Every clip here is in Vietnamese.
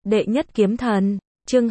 Đệ nhất kiếm thần, chương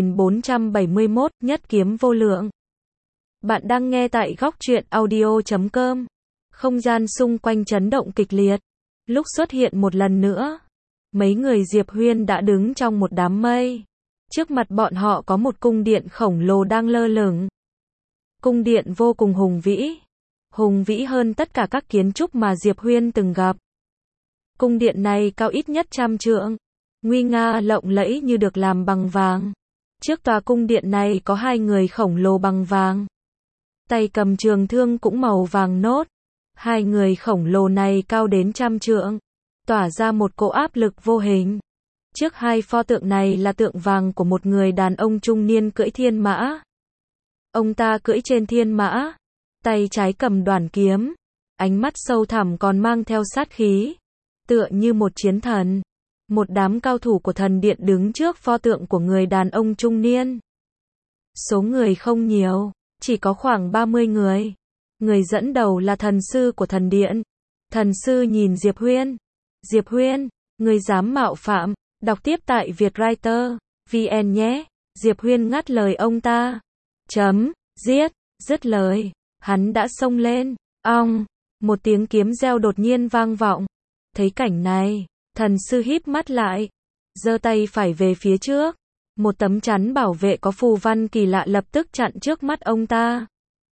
2471, nhất kiếm vô lượng. Bạn đang nghe tại góc truyện audio.com. Không gian xung quanh chấn động kịch liệt. Lúc xuất hiện một lần nữa, mấy người Diệp Huyên đã đứng trong một đám mây. Trước mặt bọn họ có một cung điện khổng lồ đang lơ lửng. Cung điện vô cùng hùng vĩ hơn tất cả các kiến trúc mà Diệp Huyên từng gặp. Cung điện này cao ít nhất 100 trượng, nguy nga lộng lẫy như được làm bằng vàng. Trước tòa cung điện này có hai người khổng lồ bằng vàng. Tay cầm trường thương cũng màu vàng nốt. Hai người khổng lồ này cao đến 100 trượng, tỏa ra một cỗ áp lực vô hình. Trước hai pho tượng này là tượng vàng của một người đàn ông trung niên cưỡi thiên mã. Ông ta cưỡi trên thiên mã, tay trái cầm đoản kiếm, ánh mắt sâu thẳm còn mang theo sát khí, tựa như một chiến thần. Một đám cao thủ của thần điện đứng trước pho tượng của người đàn ông trung niên. Số người không nhiều, chỉ có khoảng 30 người. Người dẫn đầu là thần sư của thần điện. Thần sư nhìn Diệp Huyên. Diệp Huyên, người dám mạo phạm, đọc tiếp tại Vietwriter VN nhé. Diệp Huyên ngắt lời ông ta. Giết, dứt lời, hắn đã xông lên. Ong, một tiếng kiếm reo đột nhiên vang vọng. Thấy cảnh này, thần sư híp mắt lại, giơ tay phải về phía trước. Một tấm chắn bảo vệ có phù văn kỳ lạ lập tức chặn trước mắt ông ta.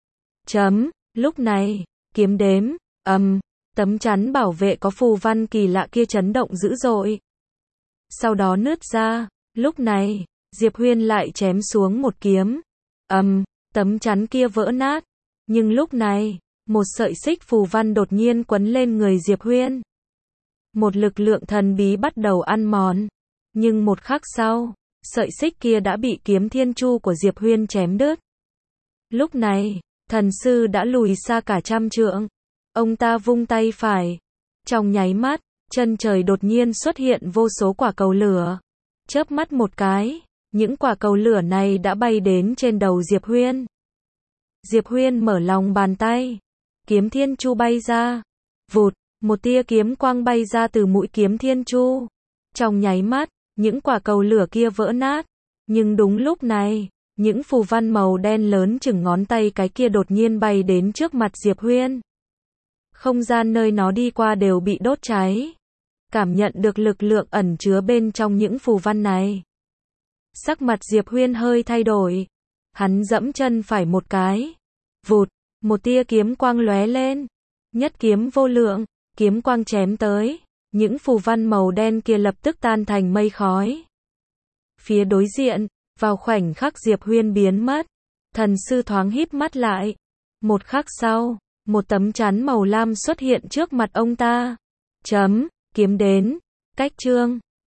Lúc này, kiếm đếm, tấm chắn bảo vệ có phù văn kỳ lạ kia chấn động dữ dội. Sau đó nứt ra, lúc này, Diệp Huyên lại chém xuống một kiếm. Tấm chắn kia vỡ nát. Nhưng lúc này, một sợi xích phù văn đột nhiên quấn lên người Diệp Huyên. Một lực lượng thần bí bắt đầu ăn mòn. Nhưng một khắc sau, sợi xích kia đã bị kiếm thiên chu của Diệp Huyên chém đứt. Lúc này, thần sư đã lùi xa cả 100 trượng. Ông ta vung tay phải. Trong nháy mắt, chân trời đột nhiên xuất hiện vô số quả cầu lửa. Chớp mắt một cái, những quả cầu lửa này đã bay đến trên đầu Diệp Huyên. Diệp Huyên mở lòng bàn tay. Kiếm thiên chu bay ra. Vụt, một tia kiếm quang bay ra từ mũi kiếm thiên chu. Trong nháy mắt, những quả cầu lửa kia vỡ nát. Nhưng đúng lúc này, những phù văn màu đen lớn chừng ngón tay cái kia đột nhiên bay đến trước mặt Diệp Huyên. Không gian nơi nó đi qua đều bị đốt cháy. Cảm nhận được lực lượng ẩn chứa bên trong những phù văn này. Sắc mặt Diệp Huyên hơi thay đổi. Hắn giẫm chân phải một cái. Vụt, một tia kiếm quang lóe lên. Nhất kiếm vô lượng, kiếm quang chém tới. Những phù văn màu đen kia lập tức tan thành mây khói. Phía đối diện, vào khoảnh khắc Diệp Huyên biến mất, thần sư thoáng híp mắt lại. Một khắc sau, một tấm chắn màu lam xuất hiện trước mặt ông ta. Kiếm đến, cách chương